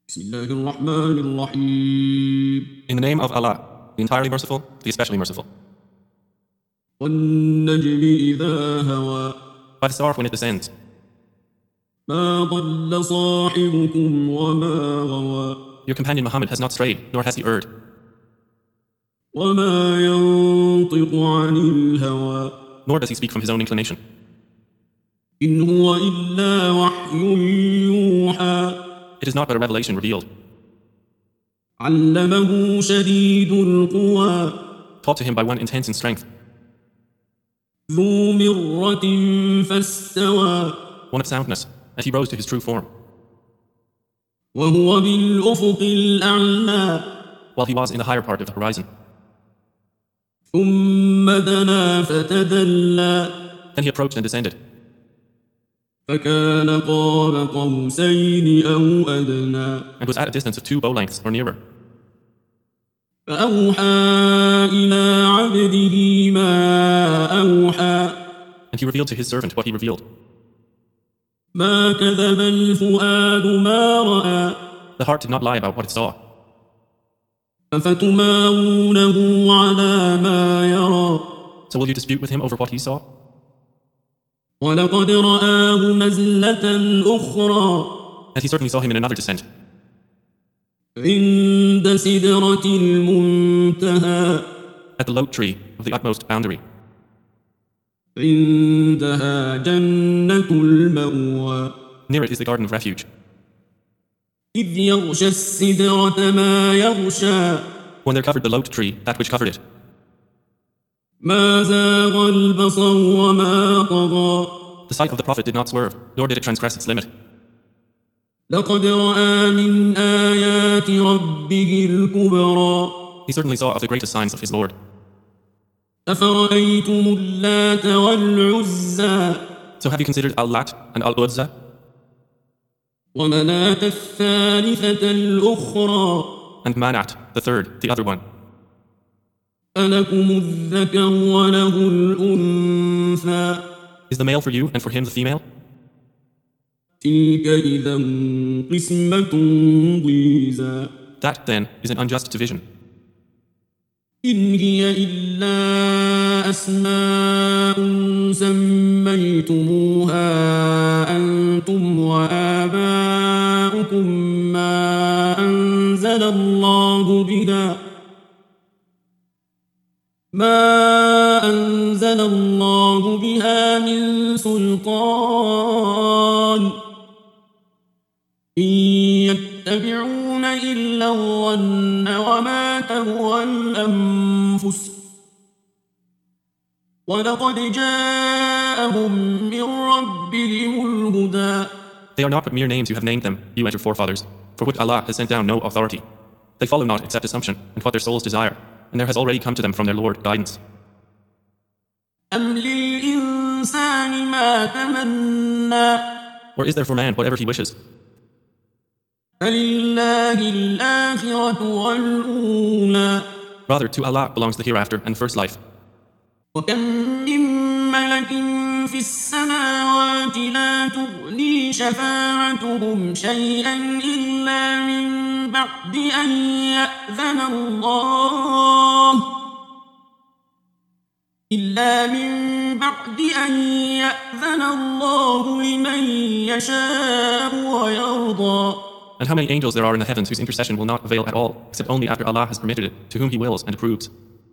بسم الله الرحمن الرحيم. In the name of Allah, the entirely merciful, the especially merciful. والنجم إذا هوى By the star when it descends, ما ضل صاحبكم وما غوى your companion Muhammad has not strayed, nor has he erred. وما ينطق عن الهوى Nor does he speak from his own inclination. إن هو إلا وحي يوحى It is not but a revelation revealed, علمه شديد القوى taught to him by one intense in strength, ذو مرة فاستوى one of soundness, and he rose to his true form, وهو بالأفق الأعلى while he was in the higher part of the horizon. ثم دنا فتدلى Then he approached and descended, فكان قاب قوسين أو أدنى and was at a distance of 2 bow lengths or nearer. فأوحى إلى عبده ما أوحى And he revealed to his servant what he revealed. ما كذب الفؤاد ما رأى The heart did not lie about what it saw. أفتمارونه على ما يرى So will you dispute with him over what he saw? ولقد رآه نزلة أخرى And he certainly saw him in another descent, عند سدرة المنتهى at the lote tree of the utmost boundary. عندها جنة المأوى Near it is the garden of refuge. إذ يغشى السدرة ما يغشى When there covered the lote tree, that which covered it. ما زاغ البصر وما طغى The sight of the Prophet did not swerve, nor did it transgress its limit. لقد رأى من آيات ربه الكبرى He certainly saw of the greatest signs of his Lord. أفرأيتم اللات والعزى So have you considered Al-Lat and Al-Uzza ومناة الثالثة الأخرى and Manat, the third, the other one? ألكم الذكر وله الأنثى Is the male for you and for him the female? تلك إذا قسمة ضيزى That, then, is an unjust division. إن هي إلا أسماء سميتموها أنتم وآباؤكم ما أنزل الله بها من سلطان إن يتبعون إلا الظن وما تهوى الأنفس ولقد جاءهم من ربهم الهدى. They are not but mere names you have named them, you and your forefathers, for which Allah has sent down no authority. They follow not except assumption and what their souls desire, and there has already come to them from their Lord guidance. أم للإنسان ما تمنى Or is there for man whatever he wishes? فلله الآخرة والأولى Rather, to Allah belongs the hereafter and first life. وكم من ملك في السماوات لا تغني شفاعتهم شيئا إلا من بعد أن يأذن الله لمن يشاء ويرضى. And how many angels there are in the heavens whose intercession will not avail at all, except only after Allah has permitted it, to whom He wills and approves.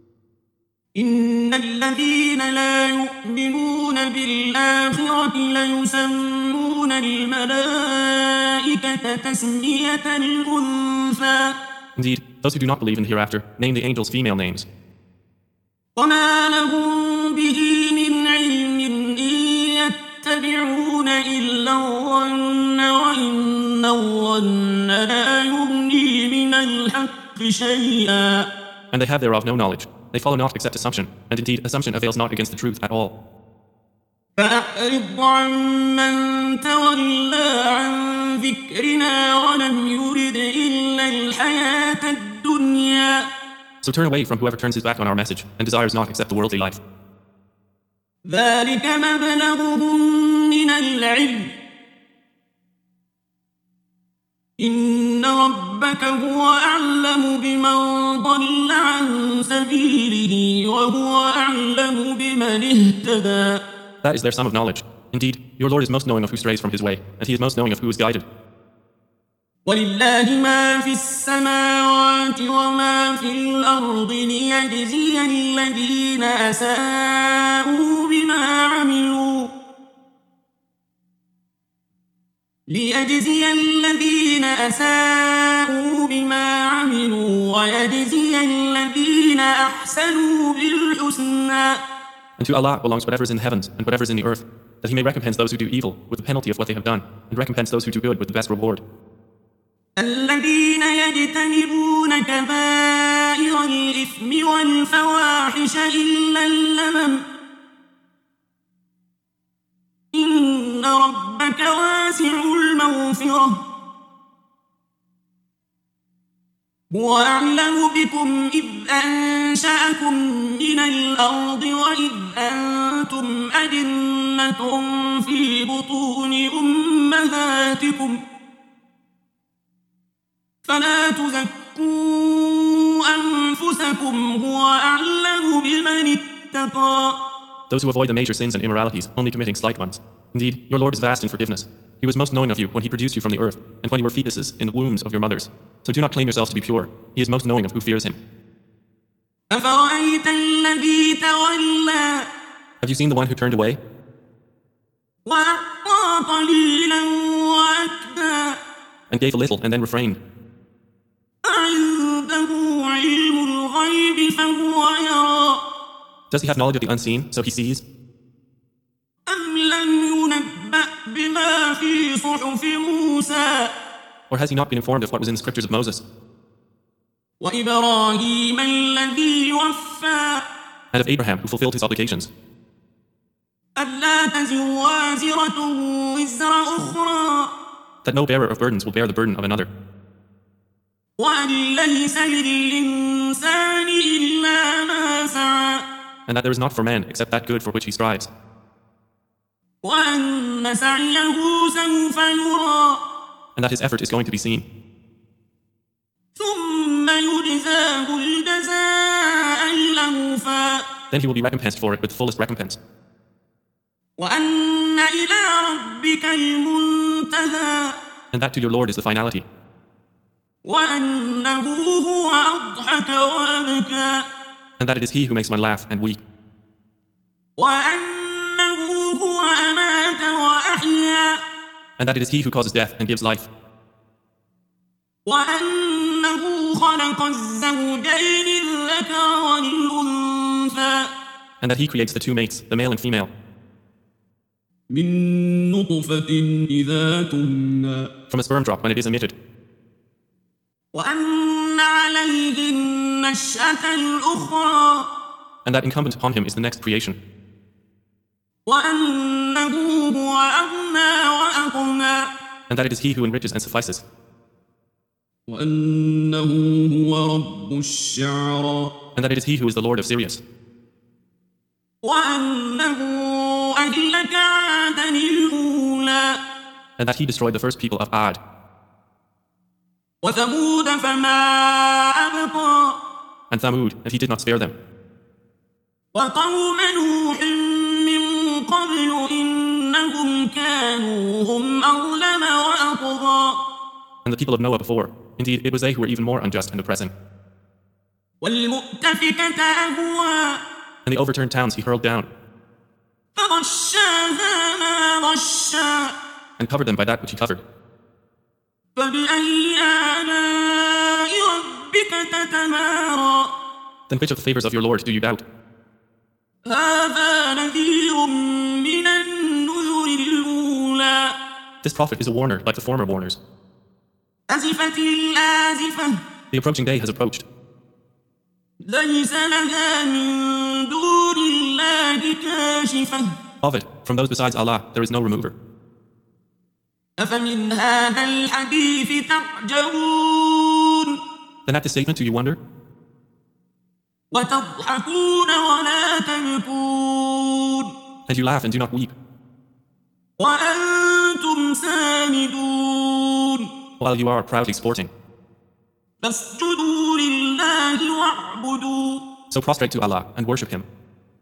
إن الذين لا يؤمنون بالآخرة ليسمون الملائكة تسمية الأنثى Indeed, those who do not believe in the hereafter name the angels female names. وما لهم به من علم إن يتبعون إلا الظن وإن الظن لا يغني من الحق شيئا. And they have thereof no knowledge. They follow not except assumption, and indeed assumption avails not against the truth at all. فأعرض عمن تولى عن ذكرنا ولم يرد إلا الحياة الدنيا. So turn away from whoever turns his back on our message, and desires not except the worldly life. ذلك مبلغهم من العلم إن ربك هو أعلم بمن ضل عن سبيله وهو أعلم بمن اهتدى. That is their sum of knowledge. Indeed, your Lord is most knowing of who strays from his way, and he is most knowing of who is guided. ولله ما في السماوات وما في الأرض ليجزي الذين أساءوا بما عملوا ويجزي الذين أحسنوا بالحسنى. And to Allah belongs whatever is in the heavens and whatever is in the earth, that he may recompense those who do evil with the penalty of what they have done, and recompense those who do good with the best reward. الذين يجتنبون كبائر الإثم والفواحش إلا اللمم إن ربك واسع المغفرة هو أعلم بكم إذ أنشأكم من الأرض وإذ أنتم أجنة في بطون أمهاتكم فلا تزكوا أنفسكم هو أعلم بمن اتقى. Those who avoid the major sins and immoralities, only committing slight ones. Indeed, your Lord is vast in forgiveness. He was most knowing of you when he produced you from the earth, and when you were fetuses in the wombs of your mothers. So do not claim yourselves to be pure. He is most knowing of who fears him. أفرأيت الذي تولى Have you seen the one who turned away وأعطى قليلا وأكدى and gave a little and then refrained? عنده علم الغيب فهو يرى Does he have knowledge of the unseen, so he sees? أم لم ينبأ بما في صحف موسى Or has he not been informed of what was in the scriptures of Moses? وإبراهيم الذي وفى And of Abraham, who fulfilled his obligations? ألا تزر وازرة وزر أخرى That no bearer of burdens will bear the burden of another. وأن ليس للإنسان إلا ما سعى And that there is not for man except that good for which he strives. وأن سعيه سوف يرى And that his effort is going to be seen. ثم يجزاه الجزاء الأوفى Then he will be recompensed for it with the fullest recompense. وأن إلى ربك المنتهى And that to your Lord is the finality. وأنه هو أضحك وأبكى And that it is he who makes one laugh and weep. وأنه هو أمات وأحيا And that it is he who causes death and gives life. وأنه خلق الزوجين الذكر والأنثى And that he creates the two mates, the male and female, من نطفة إذا تمنى from a sperm drop when it is emitted. وأن عليه النشأة الأخرى And that incumbent upon him is the next creation. وأنه هو أغنى وأقنى And that it is he who enriches and suffices. وأنه هو رب الشعرى And that it is he who is the Lord of Sirius. وأنه أهلك عادا الأولى And that he destroyed the first people of Ad. وثمود فما أبقى And Thamud, and he did not spare them. وقوم نوح من قبل إنهم كانوا هم أظلم وأطغى And the people of Noah before. Indeed, it was they who were even more unjust and oppressing. والمؤتفكة أهوى And the overturned towns he hurled down, فغشاها ما غشا and covered them by that which he covered. فبأي آلاء ربك تتمارى Then which of the favors of your Lord do you doubt? هذا نذير من النذر الأولى This prophet is a warner like the former warners. أزفت الآزفة The approaching day has approached. ليس لها من دون الله كاشفة Of it, from those besides Allah, there is no remover. أفمن هذا الحديث تعجبون Then at this statement do you wonder? وتضحكون ولا تبكون And you laugh and do not weep. وأنتم سامدون while you are proudly sporting. فاسجدوا لله واعبدوا. So prostrate to Allah and worship Him.